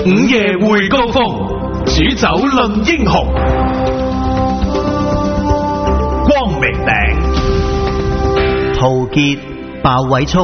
午夜會高峰，煮酒論英雄。光明頂， 陶傑、鮑偉聰。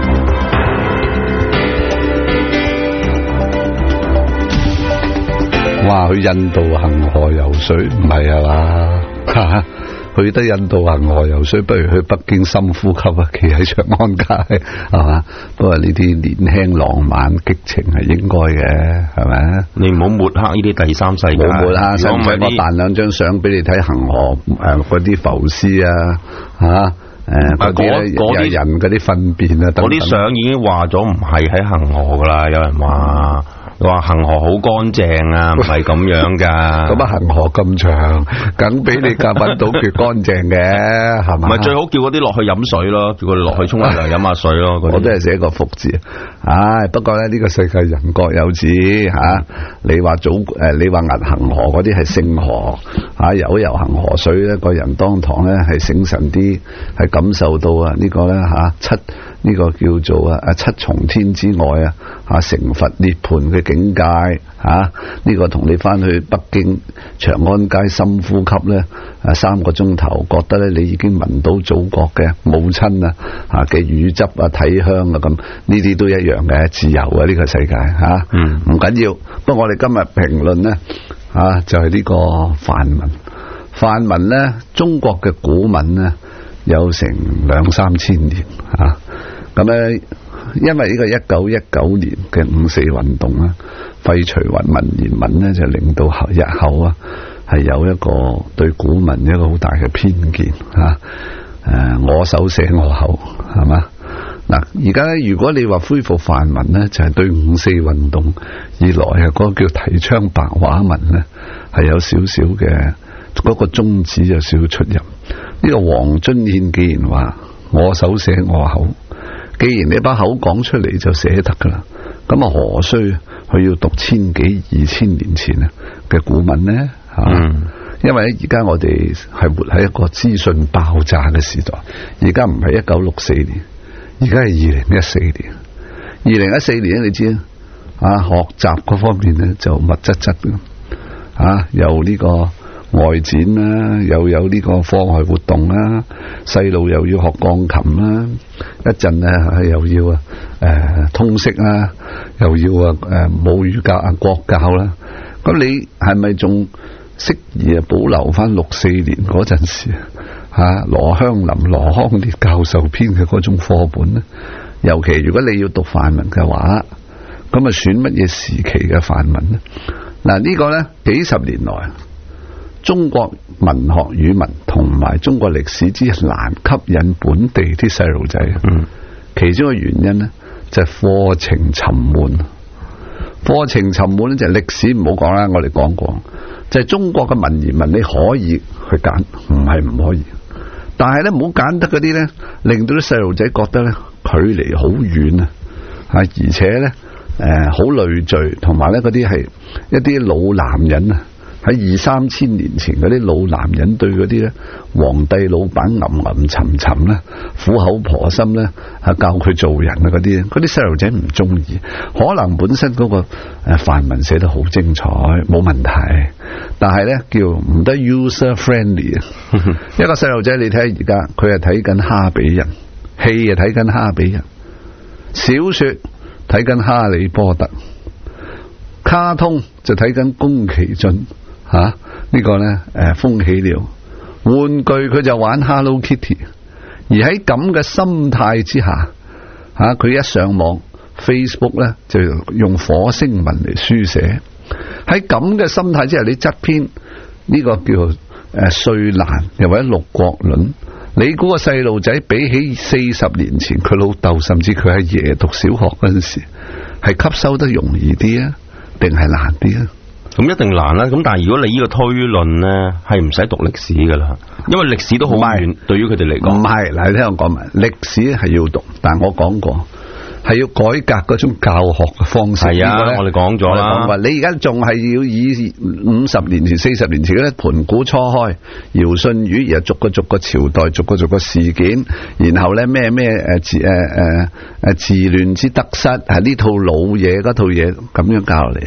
哇！去印度恒河游水唔係啊嘛？去得印度恒河游水，不如去北京深呼吸啊！企喺長安街係嘛？不過呢啲年輕浪漫激情係應該嘅，係咪？ 你唔好抹黑呢啲第三世界。 冇抹黑，使唔使我彈兩張相俾你睇恒河嗰啲浮屍啊？嗰啲人嗰啲糞便啊， 嗰啲相已經話咗唔係喺恒河噶啦，有人話恒河好乾淨啊，唔係咁樣噶。 咁啊，恒河咁長，梗俾你夾搵到佢乾淨嘅，係嘛？ 唔係最好叫嗰啲落去飲水咯，叫佢哋落去沖下涼飲下水咯。 我都係寫個福字。唉，不過咧呢個世界人各有志吓。你話你話銀恒河嗰啲係聖河吓，游恒河水咧，個人當堂咧係醒神啲，係感受到啊呢個咧吓呢個叫做七重天之外成佛涅槃嘅境界呢個同你翻去北京長安街深呼吸咧3個鐘頭，覺得咧你已經聞到祖國嘅母親嘅乳汁體香咁，呢啲都一樣嘅，自由啊呢個世界唔緊要。不過我哋今日評論咧就係呢個梵文咧，中國嘅古文咧有成2-3千年咁咧，因為呢個1919年嘅5四運動啦，廢除文言文咧，就令到日後係有一個對古文一個好大嘅偏見我手寫我口係嘛。嗱，而家咧，如果你話恢復梵文咧，就係對5四運動以來嗰個叫提倡白話文咧，係有少少嘅嗰個宗旨有少少出入。呢個黃遵憲既然話我手寫我口，既然你把口講出嚟就寫得噶啦，咁何須佢要讀千幾2000年前嘅古文呢？因為而家我哋係活喺一個資訊爆炸嘅時代，而家唔係1964年，而家係2014年。2014年你知學習嗰方面咧就密質質有呢個外展啦，又有呢個課外活動啦，細路又要學鋼琴啦，一陣又要通識啦，又要母語教國教啦。咁你係咪仲適宜保留翻64年嗰陣時羅香林、羅康烈教授編嘅嗰種課本呢？尤其如果你要讀梵文嘅話，咁啊選乜嘢時期嘅梵文呢？嗱，呢個呢幾十年來，中國文學語文同埋中國歷史之難吸引本地啲細路仔，其中嘅原因呢，就係課程沉悶。課程沉悶呢，就係歷史唔好講啦，我哋講過，就係中國嘅文言文你可以去揀，唔係唔可以，但係咧唔好揀得嗰啲咧，令到啲細路仔覺得咧距離好遠而且咧好累贅，同埋咧嗰啲係一啲老男人喺2-3千年前嗰啲老男人對嗰啲咧皇帝老闆吟沉沉咧苦口婆心咧教佢做人嗰啲細路仔唔中意。可能本身嗰個梵文寫得好精彩冇問題，但係咧叫唔得 user friendly 一個細路仔你睇下而家佢係睇緊哈比人，戲睇緊哈比人，小說睇緊哈利波特，卡通就睇緊宮崎駿呢個呢風起了，玩具佢就玩 Hello Kitty。 而喺咁嘅心態之下佢一上網 Facebook 呢就用火星文嚟書寫。喺咁嘅心態之下，你側篇呢個叫歲難又或者六國論，你估個細路仔比起40年前佢老豆甚至佢阿爺讀小學嗰陣時係吸收得容易啲定係難啲？ 咁一定難啦。咁但係如果你呢個推論呢，係唔使讀歷史噶啦，因為歷史都好遠，對於佢哋嚟講。唔係，嗱，你聽我講埋，歷史係要讀，但係我講過係要改革嗰種教學嘅方式。係啊，我哋講咗啦。你而家仲係要以50年前、40年前嗰啲盤古初開、堯舜禹，然後逐個朝代、逐個事件，然後咧咩治亂之得失，係呢套老嘢嗰套嘢咁樣教落嚟咧。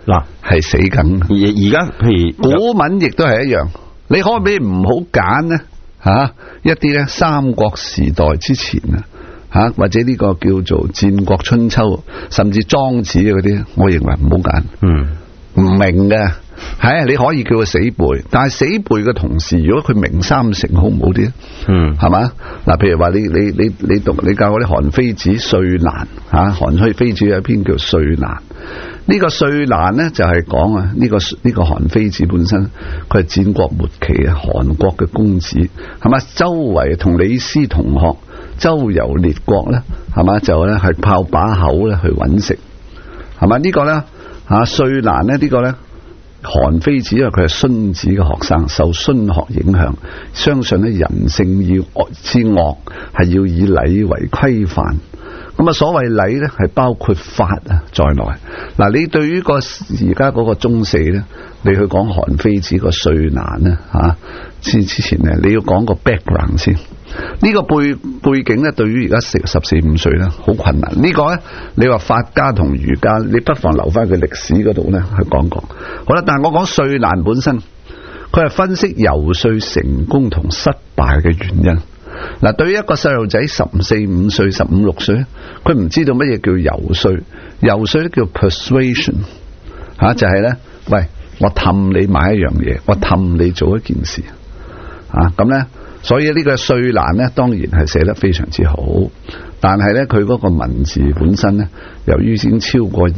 嗱係死緊。 而家譬如古文亦都係一樣，你可唔可以唔好揀呢？一啲咧三國時代之前啊，或者呢個叫做戰國春秋，甚至莊子嗰啲，我認為唔好揀。唔明嘅係你可以叫佢死背，但係死背嘅同時，如果佢明三成，好唔好啲？係嘛？嗱，譬如話你教嗰啲韓非子《歲難》韓非子有一篇叫《歲難》。呢個《歲難》呢，就係講呢個韓非子本身，佢係戰國末期韓國嘅公子，係嘛？周圍同李斯同學，周遊列國呢，係嘛？就咧係靠把口咧去揾食，係嘛？呢個呢，《歲難》呢，呢個呢，韓非子因為佢係荀子嘅學生，受荀學影響，相信咧人性之惡係要以禮為規範。咁所謂禮咧係包括法在內。嗱，你對於而家嗰個中四咧，你去講韓非子個歲難咧之前咧，你要講個 background 先。呢個背景咧，對於而家14-15歲咧，好困難。呢個咧，你話法家同儒家，你不妨留翻佢歷史嗰度咧去講。好啦，但係我講歲難本身，佢係分析游說成功同失敗嘅原因。嗱，對於一個細路仔14-15歲、15-16歲，佢唔知道乜嘢叫游說，游說咧叫 persuasion， 就係咧，喂，我氹你買一樣嘢，我氹你做一件事，咁咧，所以呢個歲難咧，當然係寫得非常之好，但係咧，佢嗰個文字本身咧，由於已經超過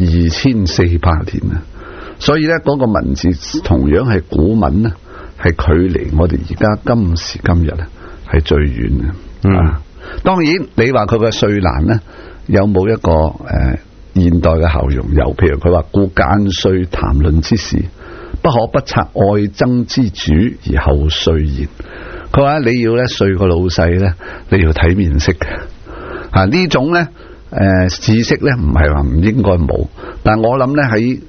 2400年啦，所以咧嗰個文字同樣係古文咧，係距離我哋而家今時今日係最遠嘅。當然你話佢嘅歲難呢，有冇一個現代嘅效用？有，譬如佢話故間歲談論之事，不可不察愛憎之主而後歲言。佢話你要咧歲個老細咧，你要睇面色嘅。呢種咧知識咧唔係話唔應該冇，但我諗咧喺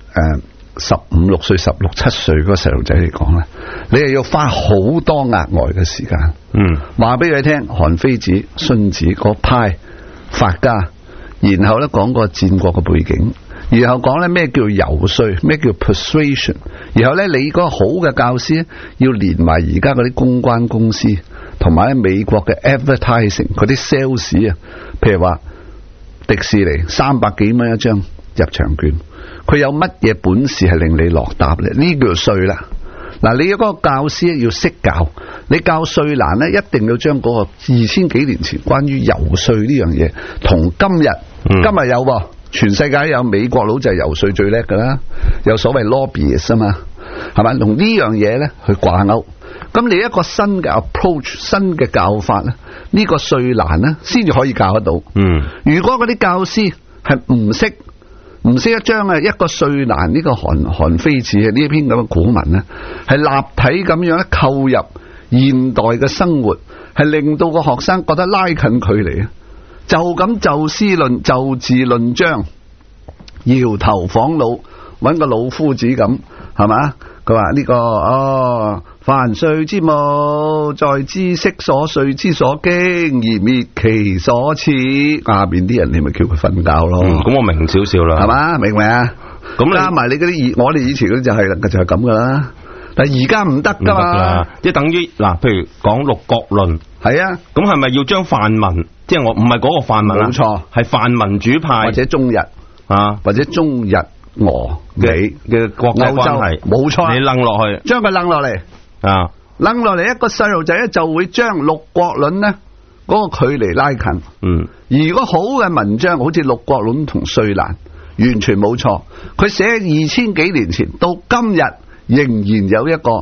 15-16歲、16-17歲嗰個細路仔嚟講咧，你係要花好多額外嘅時間。話俾佢聽，韓非子、荀子嗰派法家，然後咧講個戰國嘅背景，然後講咧咩叫游說，咩叫 persuasion， 然後咧你嗰個好嘅教師要連埋而家嗰啲公關公司，同埋喺美國嘅 advertising 嗰啲 sales 譬如話迪士尼300幾蚊一張入場券。佢有乜嘢本事係令你落答咧？呢叫歲啦。嗱，你嗰個教師要識教，你教歲難咧，一定要將嗰個2000幾年前關於游說呢樣嘢，同今日有喎，全世界有，美國佬就係游說最叻噶啦，有所謂 lobbyist 啊嘛，係咪？同呢樣嘢咧去掛鈎，咁你一個新嘅 approach， 新嘅教法咧，呢個歲難咧先至可以教得到。如果嗰啲教師係唔識一將一個歲難呢個韓非子嘅呢一篇咁嘅古文咧，係立體咁樣咧扣入現代嘅生活，係令到個學生覺得拉近距離啊！就咁就事論就字論章，搖頭晃腦，揾個老夫子咁，係嘛？佢話呢個凡歲之母，在知識所歲之所經，而滅其所恃。下邊啲人你咪叫佢瞓覺咯。 咁我明少少啦， 係嘛？明唔明啊？咁加埋你嗰啲，我哋以前嗰啲就係咁噶啦。但係而家唔得噶嘛， 即係等於嗱，譬如講六國論，係啊，咁係咪要將泛民，即係我唔係嗰個泛民啊？冇錯，係泛民主派或者中日或者中日俄美嘅國際關係，冇錯， 你掹落去， 將佢掹落嚟。掹落嚟一個細路仔咧，就會將六國論呢嗰個距離拉近。而如果好嘅文章，好似六國論同歲難，完全冇錯。佢寫2000幾年前到今日，仍然有一個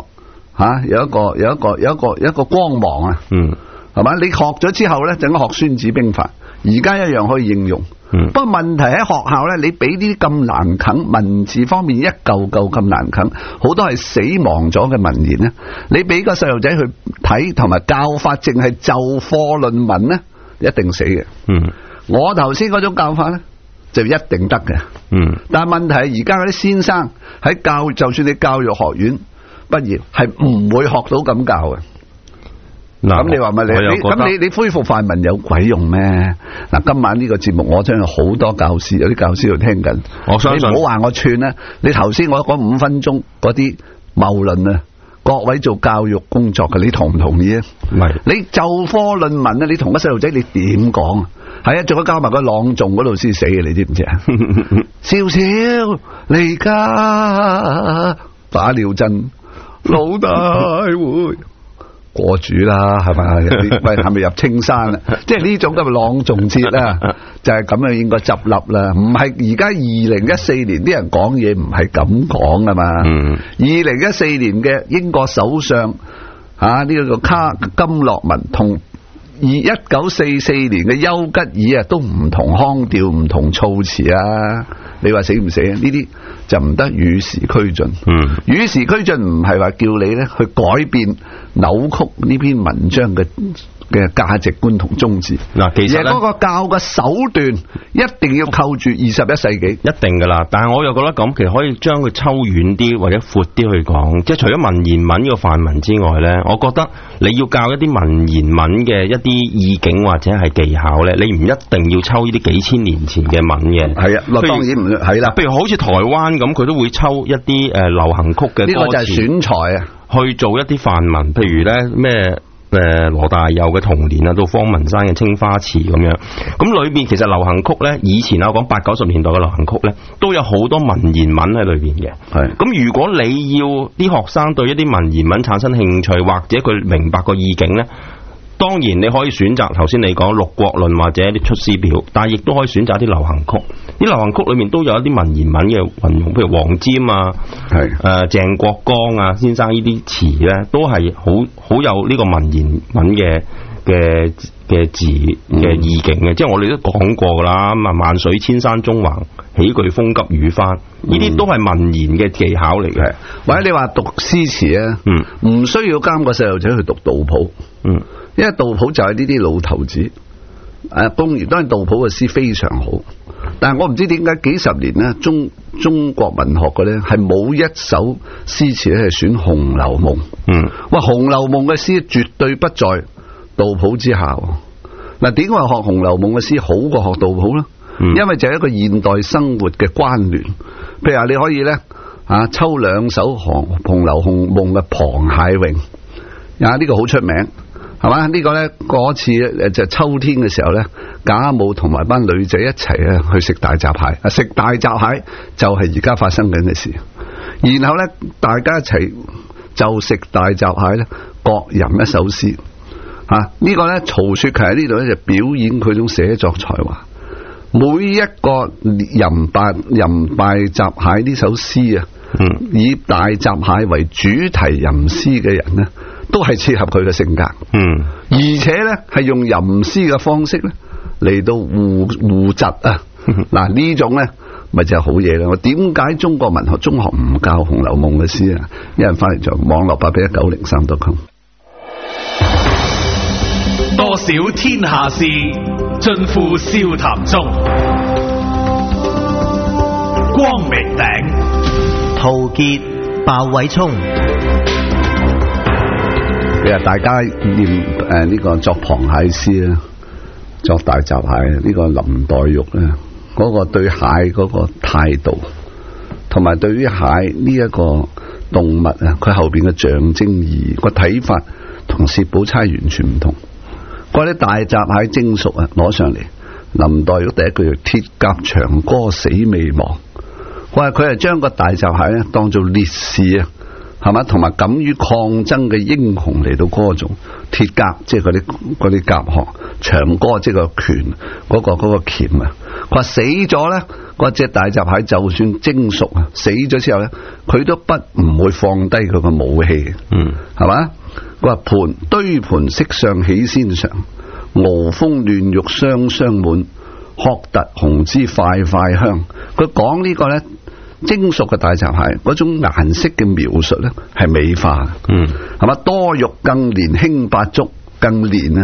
有一個光芒啊。係嘛？你學咗之後咧，就咁學孫子兵法，而家一樣可以應用。不過問題喺學校咧，你俾啲咁難啃，文字方面一嚿嚿咁難啃，好多係死亡咗嘅文言咧。你俾個細路仔去睇，同埋教法淨係就課論文咧，一定死嘅。我頭先嗰種教法咧，就一定得嘅。但係問題係而家嗰啲先生喺就算你教育學院畢業，係唔會學到咁教嘅。 咁你話咪咁你恢復泛民有鬼用咩？嗱，今晚呢個節目我真係好多教師，有啲教師喺度聽緊。我相信你唔好話我串啦。你頭先我講5分鐘嗰啲謬論啊，各位做教育工作嘅，你同唔同意啊？唔係，你就科論文啊，你同個細路仔你點講啊？係啊，仲要教埋個朗誦嗰度先死嘅，你知唔知啊？少少離家打了陣，老大會。過主啦，係咪？喂，係咪入青山啦？即係呢種咁嘅朗誦節啦，就係咁樣應該執笠啦。唔係而家2014年啲人講嘢唔係咁講噶嘛。2014年嘅英國首相呢個卡金諾文同1944年嘅丘吉爾啊，都唔同腔調，唔同措辭啊。你話死唔死啊？呢啲就唔得與時俱進。與時俱進唔係話叫你咧去改變扭曲呢篇文章嘅價值觀同宗旨。嗱，其實嗰個教嘅手段一定要扣住21世紀， 一定噶啦。但係我又覺得咁，其實可以將佢抽遠啲或者闊啲去講。即係除咗文言文呢個範文之外咧，我覺得你要教一啲文言文嘅一啲意境或者係技巧咧，你唔一定要抽呢啲幾千年前嘅文嘅。係啊，當然唔係啦。譬如好似台灣咁，佢都會抽一啲流行曲嘅歌詞，呢個就係選材啊，去做一啲範文。譬如咧咩？羅大佑嘅童年啊，到方文山嘅青花瓷咁樣，咁裏邊其實流行曲咧，以前我講80、90年代嘅流行曲咧，都有好多文言文喺裏邊嘅。係咁，如果你要啲學生對一啲文言文產生興趣，或者佢明白個意境咧，當然你可以選擇頭先你講六國論或者啲出師表，但係亦都可以選擇啲流行曲。啲流行曲裏面都有一啲文言文嘅運用，譬如黃霑啊，鄭國江啊先生呢啲詞咧，都係好有呢個文言文嘅字嘅意境嘅。即係我哋都講過噶啦，咁啊萬水千山縱橫，起句風急雨翻，呢啲都係文言嘅技巧嚟嘅。 或者你話讀詩詞啊，唔需要監個細路仔去讀杜甫，因為杜甫就係呢啲老頭子。當然杜甫嘅詩非常好，但係我唔知點解幾十年咧，中國文學嘅咧係冇一首詩詞咧係選《紅樓夢》。哇，《紅樓夢》嘅詩絕對不在杜甫之下。嗱，點解話學《紅樓夢》嘅詩好過學杜甫咧？因為就係一個現代生活嘅關聯。譬如話你可以咧抽兩首《紅樓夢》嘅《螃蟹詠》，呢個好出名。係嘛？呢個咧嗰次就秋天嘅時候咧，賈母同埋班女仔一齊去食大閘蟹。食大閘蟹就係而家發生緊嘅事。然後咧，大家一齊就食大閘蟹咧，各吟一首詩。呢個咧，曹雪芹喺呢度咧就表演佢種寫作才華。每一個吟大閘蟹呢首詩啊，以大閘蟹為主題吟詩嘅人咧，都係切合佢嘅性格，而且咧係用吟詩嘅方式咧嚟到互窒啊！嗱，呢種咧咪就係好嘢啦！我點解中國文學中學唔教《紅樓夢》嘅詩啊？一人翻嚟就網絡8819035.com。 多少天下事，盡付笑談中。光明頂， 陶傑、鮑偉聰。 其實大家念呢個作螃蟹詩啊，作大閘蟹呢個林黛玉咧，嗰個對蟹嗰個態度，同埋對於蟹呢一個動物啊，佢後邊嘅象徵意義個睇法，同薛寶釵完全唔同。嗰啲大閘蟹蒸熟啊，攞上嚟，林黛玉第一句鐵甲長歌死未忘。我話佢係將個大閘蟹咧當做烈士啊，係嘛，同埋敢於抗爭嘅英雄嚟到歌頌。鐵甲即係嗰啲甲殼，長歌即係個拳嗰個鉗啊。佢話死咗咧，嗰隻大閘蟹就算蒸熟啊，死咗之後咧，佢都唔會放低佢個武器，係嘛？佢話堆盤色相喜先嘗，敖風嫩肉雙雙滿，殼突紅脂塊塊香。佢講呢個咧蒸熟嘅大閘蟹嗰種顏色嘅描述咧係美化，係嘛？多肉更連輕百足更連啊！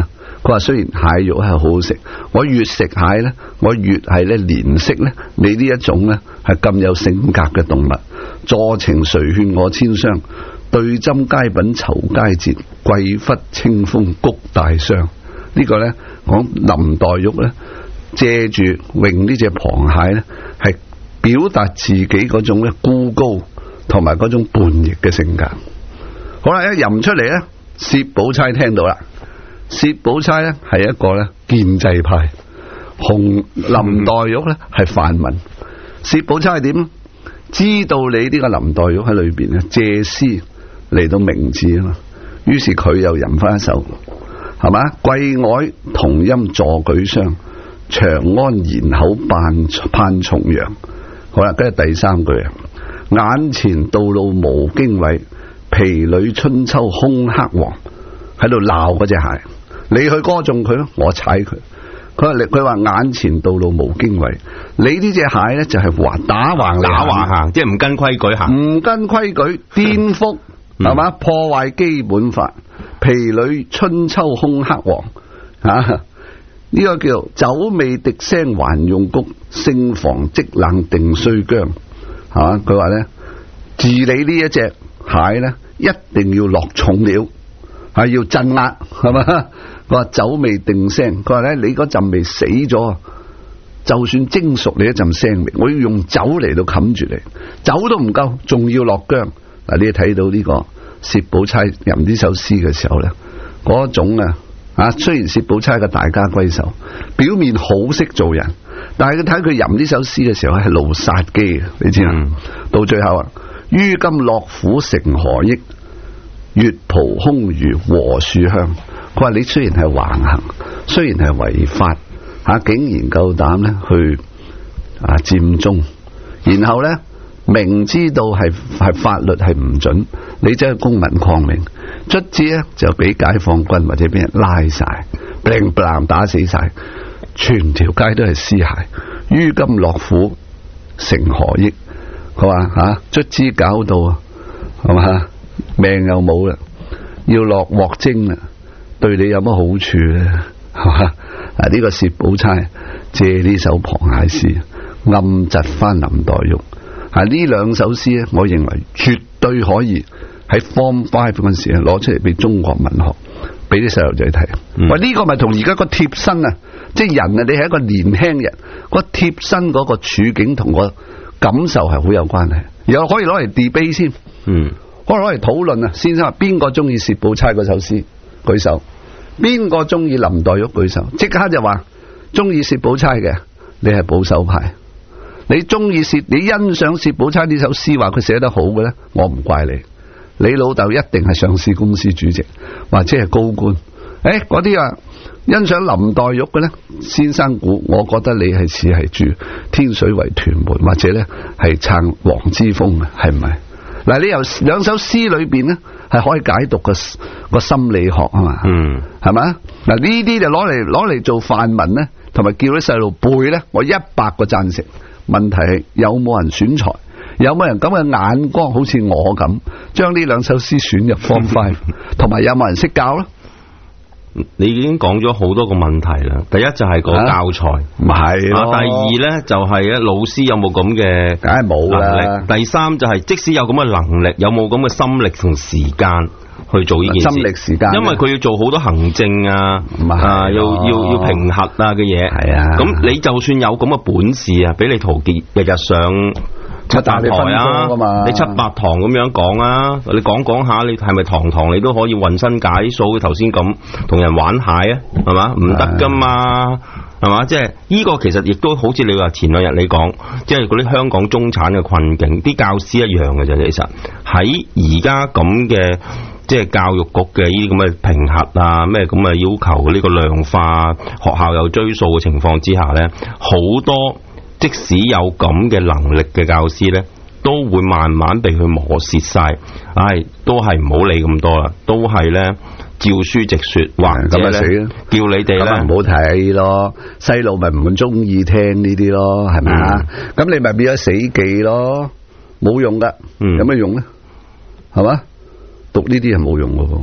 佢話雖然蟹肉係好好食，我越食蟹咧，我越係咧憐惜咧你呢一種咧係咁有性格嘅動物。坐情誰勸我千雙，對針佳品酬佳節，貴忽清風谷大霜。呢個咧講林黛玉咧借住詠呢隻螃蟹咧，係表達自己嗰種咧孤高同埋嗰種叛逆嘅性格。好啦，一吟出嚟咧，薛寶釵聽到啦。薛寶釵咧係一個咧建制派，林黛玉咧係泛民。薛寶釵係點？知道你呢個林黛玉喺裏邊咧借詩嚟到明志啊嘛，於是佢又吟翻一首，係嘛？桂外同音坐舉觴，長安筵口盼重陽。好啦，跟住第三句啊，眼前道路無經緯，皮裏春秋空黑黃。喺度鬧嗰隻蟹，你去歌頌佢咯，我踩佢。佢話眼前道路無經緯，你呢隻蟹咧就係打橫行， 即係唔跟規矩行， 唔跟規矩，顛覆係嘛，破壞基本法。皮裏春秋空黑黃啊！呢個叫酒味滴腥還用谷，勝房即冷定須薑。係嘛？佢話咧治理呢一隻蟹咧，一定要落重料，係要鎮壓，係嘛？佢話酒味定腥，佢話咧你嗰陣味死咗，就算蒸熟你一陣腥味，我要用酒嚟到冚住你，酒都唔夠，仲要落薑。嗱，你睇到呢個薛寶釵吟呢首詩嘅時候咧，嗰種啊，雖然薛寶釵嘅大家閨秀，表面好識做人，但係佢睇佢吟呢首詩嘅時候係露殺機嘅，你知啦。到最後啊，於今樂府成何益？月蒲空餘禾樹香。佢話你雖然係橫行，雖然係違法，竟然夠膽咧去佔中，然後咧明知道係法律係唔准，你走去公民抗命，卒之咧就俾解放軍或者俾人拉晒，bling bling打死晒，全條街都係屍骸。於今樂府成何益？佢話卒之搞到係嘛，命又冇啦，要落鑊蒸啦，對你有乜好處咧？係嘛？呢個薛寶釵借呢首螃蟹詩暗窒翻林黛玉。呢兩首詩咧，我認為絕對可以喺 Form 5嗰陣時攞出嚟俾中國文學，俾啲細路仔睇。喂，呢個咪同而家個貼身啊，即係人啊，你係一個年輕人，個貼身嗰個處境同個感受係好有關係，又可以攞嚟 debate 先，可以攞嚟討論啊。先生話邊個中意薛寶釵嗰首詩？舉手。邊個中意林黛玉？舉手。即刻就話中意薛寶釵嘅，你係保守派。你中意你欣賞薛寶釵呢首詩，話佢寫得好嘅咧，我唔怪你。你老豆一定係上市公司主席或者係高官。嗰啲欣賞林黛玉嘅咧，先生估，我覺得你係似係住天水圍屯門，或者咧係撐黃之鋒嘅，係唔係？嗱，你由兩首詩裏邊咧係可以解讀個心理學啊嘛，係咪？嗱，呢啲就攞嚟做範文咧，同埋叫啲細路背咧，我100個贊成。問題係有冇人選材，有冇人咁嘅眼光，好似我咁將呢兩首詩選入 Form 5，同埋有冇人識教咧？ 你已經講咗好多個問題啦。第一就係個教材， 唔係咯。 第二咧就係咧老師有冇咁嘅， 梗係冇啦。 第三就係即使有咁嘅能力，有冇咁嘅心力同時間去做呢件事？心力時間，因為佢要做好多行政要評核嘅嘢。係啊，咁你就算有咁嘅本事啊，俾你陶傑日日上7-8台啊，你7-8堂咁樣講啊，你講下，你係咪堂你都可以渾身解數？頭先咁同人玩蟹啊，係嘛？唔得噶嘛，係嘛？即係呢個其實亦都好似你話前兩日你講，即係嗰啲香港中產嘅困境，啲教師一樣嘅啫。其實喺而家咁嘅即係教育局嘅呢啲咁嘅評核啊，咩咁嘅要求呢個量化，學校有追數嘅情況之下呢，好多。即使有咁嘅能力嘅教師呢，都會慢慢被佢磨蝕晒。都係唔好理咁多啦，都係呢，照書直說，或者呢叫你哋呢唔好睇咯，細路咪唔中意聽呢啲咯，係咪啊？咁你咪變咗死記咯，冇用噶，有咩用呢？係嘛？讀呢啲係冇用噶，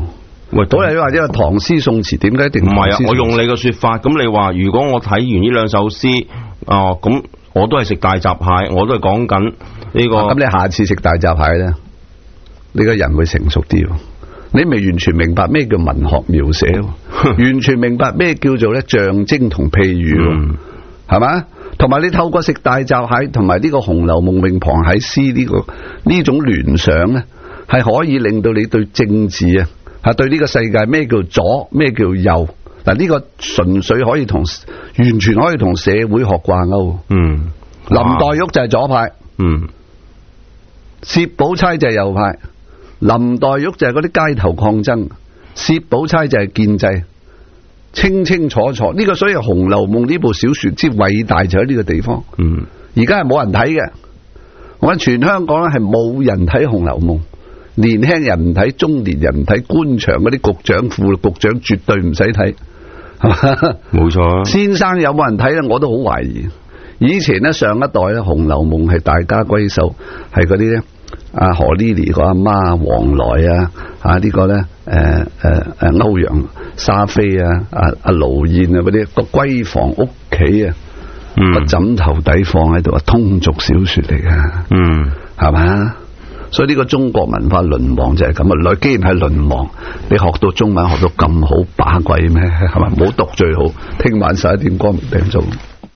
喂，嗰日你話因為唐詩宋詞，點解一定唔係啊？我用你嘅說法，咁你話如果我睇完呢兩首詩，咁我都係食大閘蟹，我都係講緊呢個。 咁你下次食大閘蟹咧，你個人會成熟啲。你未完全明白咩叫文學描寫，完全明白咩叫做咧象徵同譬喻，係嘛？同埋你透過食大閘蟹同埋呢個《紅樓夢》詠螃蟹詩呢種聯想咧，係可以令到你對政治啊，對呢個世界咩叫左咩叫右，嗱呢個純粹可以完全可以同社會學掛鈎。林黛玉就係左派，薛寶釵就係右派。林黛玉就係嗰啲街頭抗爭，薛寶釵就係建制，清清楚楚。呢個所以《紅樓夢》呢部小說之偉大就喺呢個地方。而家係冇人睇嘅，我諗全香港咧係冇人睇《紅樓夢》，年輕人唔睇，中年人唔睇，官場嗰啲局長副局長絕對唔使睇，係嘛？冇錯。先生有冇人睇咧？我都好懷疑。以前咧上一代咧《紅樓夢》係大家閨秀，係嗰啲咧。阿何莉莉個阿媽黃來呢個咧歐陽沙菲阿盧燕嗰啲個閨房屋企個枕頭底放喺度通俗小說嚟噶，係嘛？所以呢個中國文化淪亡就係咁啊！既然係淪亡，你學到中文學到咁好把鬼咩？係咪？唔好讀最好。聽晚11點光明頂做。